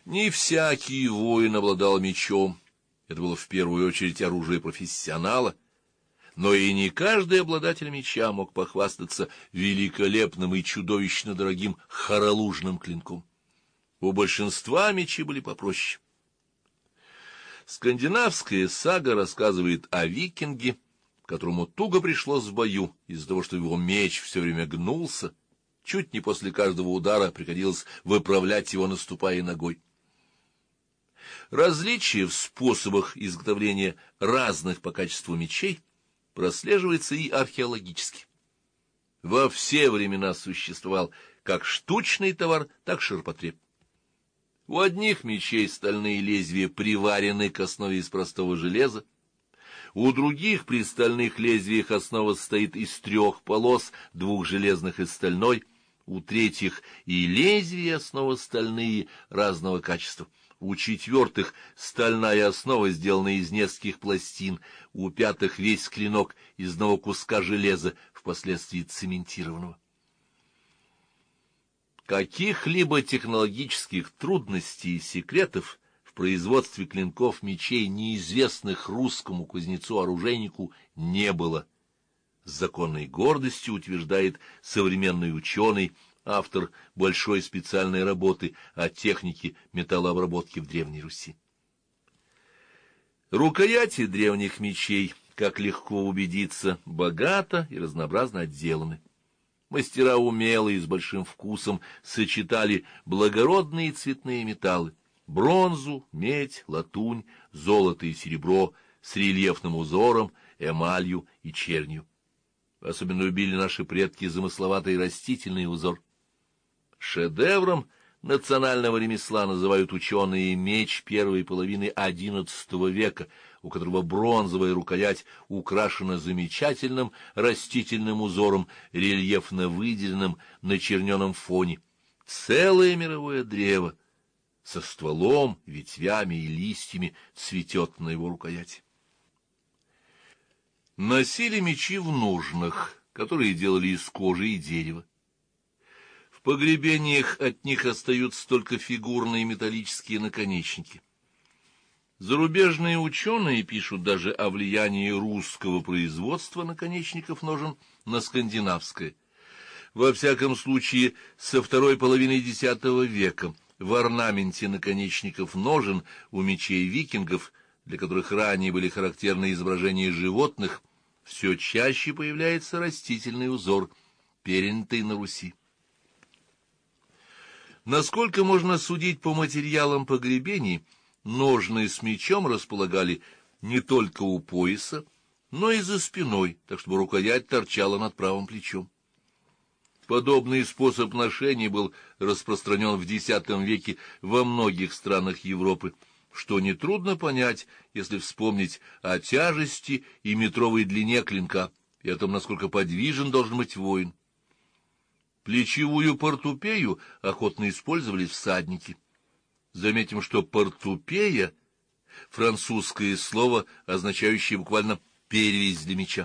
Не всякий воин обладал мечом, это было в первую очередь оружие профессионала, но и не каждый обладатель меча мог похвастаться великолепным и чудовищно дорогим хоролужным клинком. У большинства мечи были попроще. Скандинавская сага рассказывает о викинге, которому туго пришлось в бою из-за того, что его меч все время гнулся, чуть не после каждого удара приходилось выправлять его, наступая ногой. Различие в способах изготовления разных по качеству мечей прослеживается и археологически. Во все времена существовал как штучный товар, так и ширпотреб. У одних мечей стальные лезвия приварены к основе из простого железа, у других при стальных лезвиях основа состоит из 3 полос, 2 железных и стальной, у третьих и лезвия основа стальные разного качества, у 4 стальная основа сделана из нескольких пластин, у 5 весь клинок из одного куска железа, впоследствии цементированного. Каких-либо технологических трудностей и секретов в производстве клинков мечей, неизвестных русскому кузнецу-оружейнику, не было. С законной гордостью утверждает современный ученый, автор большой специальной работы о технике металлообработки в Древней Руси. Рукояти древних мечей, как легко убедиться, богато и разнообразно отделаны. Мастера умело и с большим вкусом сочетали благородные цветные металлы: бронзу, медь, латунь, золото и серебро с рельефным узором, эмалью и чернью. Особенно любили наши предки замысловатый растительный узор. Шедевром национального ремесла называют ученые меч первой половины XI века, у которого бронзовая рукоять украшена замечательным растительным узором, рельефно выделенным на черненом фоне. Целое мировое древо со стволом, ветвями и листьями цветет на его рукояти. Носили мечи в ножнах, которые делали из кожи и дерева. В погребениях от них остаются только фигурные металлические наконечники. Зарубежные ученые пишут даже о влиянии русского производства наконечников ножен на скандинавское. Во всяком случае, со второй половины X века в орнаменте наконечников ножен у мечей викингов, для которых ранее были характерны изображения животных, все чаще появляется растительный узор, перенятый на Руси. Насколько можно судить по материалам погребений, ножны с мечом располагали не только у пояса, но и за спиной, так чтобы рукоять торчала над правым плечом. Подобный способ ношения был распространен в X веке во многих странах Европы, что нетрудно понять, если вспомнить о тяжести и метровой длине клинка, и о том, насколько подвижен должен быть воин. Плечевую портупею охотно использовали всадники. Заметим, что портупея — французское слово, означающее буквально «перевязь для меча».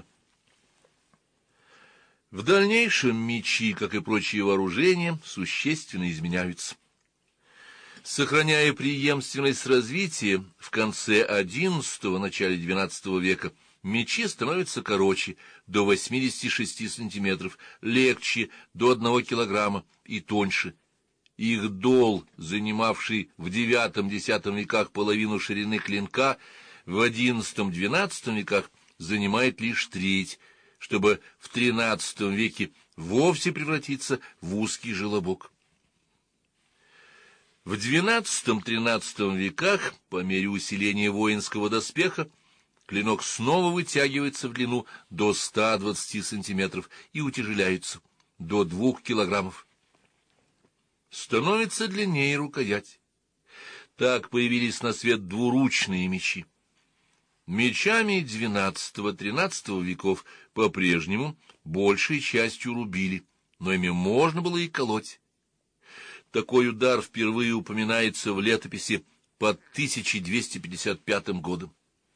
В дальнейшем мечи, как и прочие вооружения, существенно изменяются. Сохраняя преемственность развития, в конце XI – начале XII века мечи становятся короче, до 86 сантиметров, легче, до 1 килограмма, и тоньше. Их дол, занимавший в IX-X веках половину ширины клинка, в XI-XII веках занимает лишь треть, чтобы в XIII веке вовсе превратиться в узкий желобок. В XII-XIII веках, по мере усиления воинского доспеха, клинок снова вытягивается в длину до 120 сантиметров и утяжеляется до 2 килограммов. Становится длиннее рукоять. Так появились на свет двуручные мечи. Мечами XII-XIII веков по-прежнему большей частью рубили, но ими можно было и колоть. Такой удар впервые упоминается в летописи под 1255 годом.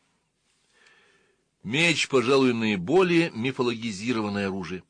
Меч, пожалуй, наиболее мифологизированное оружие.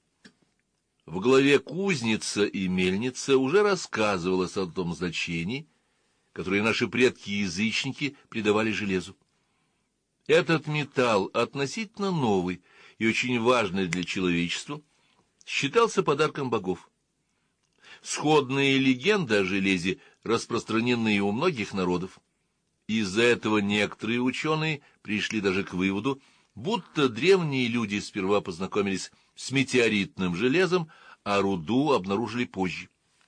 В главе «Кузница и мельница» уже рассказывалось о том значении, которые наши предки-язычники придавали железу. Этот металл, относительно новый и очень важный для человечества, считался подарком богов. Сходные легенды о железе распространены у многих народов. Из-за этого некоторые ученые пришли даже к выводу, будто древние люди сперва познакомились с метеоритным железом, а руду обнаружили позже.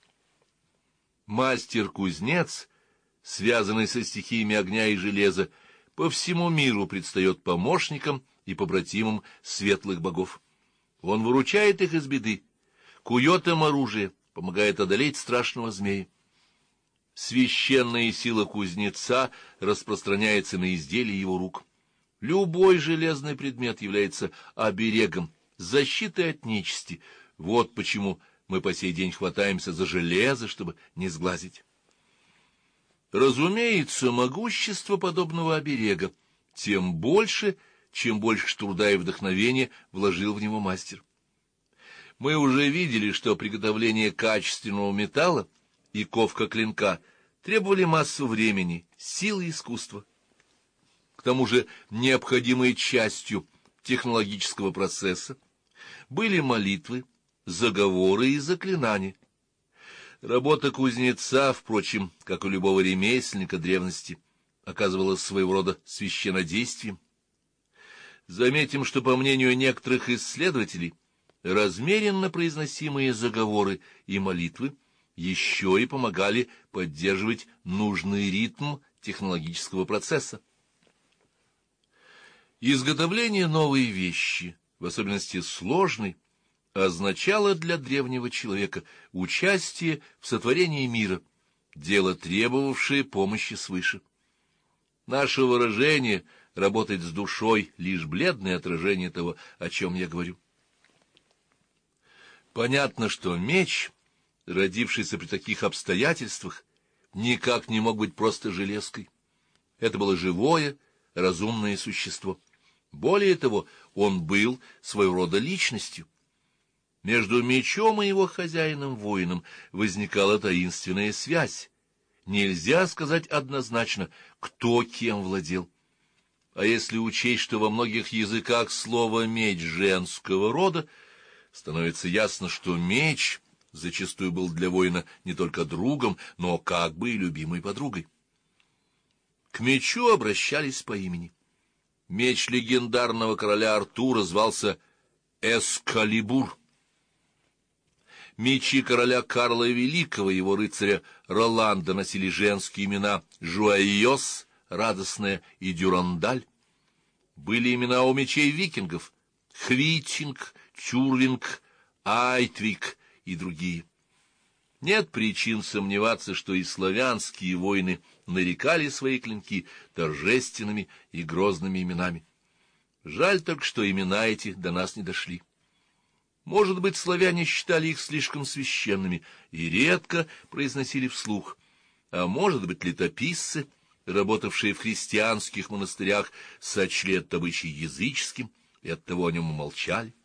Мастер-кузнец, связанный со стихиями огня и железа, по всему миру предстает помощником и побратимом светлых богов. Он выручает их из беды, кует им оружие, помогает одолеть страшного змея. Священная сила кузнеца распространяется на изделия его рук. Любой железный предмет является оберегом, защитой от нечисти. Вот почему мы по сей день хватаемся за железо, чтобы не сглазить. Разумеется, могущество подобного оберега тем больше, чем больше труда и вдохновения вложил в него мастер. Мы уже видели, что приготовление качественного металла и ковка клинка требовали массу времени, силы и искусства. К тому же необходимой частью технологического процесса были молитвы, заговоры и заклинания. Работа кузнеца, впрочем, как у любого ремесленника древности, оказывалась своего рода священнодействием. Заметим, что, по мнению некоторых исследователей, размеренно произносимые заговоры и молитвы еще и помогали поддерживать нужный ритм технологического процесса. Изготовление новой вещи, в особенности сложной, означало для древнего человека участие в сотворении мира, дело, требовавшее помощи свыше. Наше выражение «работать с душой» — лишь бледное отражение того, о чем я говорю. Понятно, что меч, родившийся при таких обстоятельствах, никак не мог быть просто железкой. Это было живое, разумное существо. Более того, он был своего рода личностью. Между мечом и его хозяином-воином возникала таинственная связь. Нельзя сказать однозначно, кто кем владел. А если учесть, что во многих языках слово «меч» женского рода, становится ясно, что меч зачастую был для воина не только другом, но как бы и любимой подругой. К мечу обращались по имени. Меч легендарного короля Артура звался Эскалибур. Мечи короля Карла Великого и его рыцаря Роланда носили женские имена Жуайос, Радостная, и Дюрандаль. Были имена у мечей викингов — Хвитинг, Тюрвинг, Айтвик и другие. Нет причин сомневаться, что и славянские воины нарекали свои клинки торжественными и грозными именами. Жаль только, что имена эти до нас не дошли. Может быть, славяне считали их слишком священными и редко произносили вслух, а может быть, летописцы, работавшие в христианских монастырях, сочли этот обычай языческим и оттого о нем умолчали.